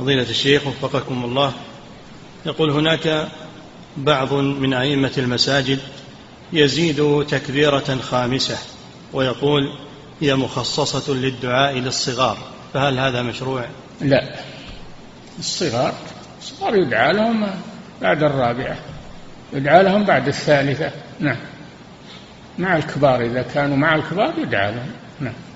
فضيلة الشيخ وفقكم الله، يقول هناك بعض من أئمة المساجد يزيد تكبيرة خامسة ويقول هي مخصصة للدعاء للصغار، فهل هذا مشروع؟ لا، الصغار يدعى لهم بعد الرابعة، يدعى لهم بعد الثالثة. نعم، مع الكبار إذا كانوا مع الكبار يدعى لهم. نعم.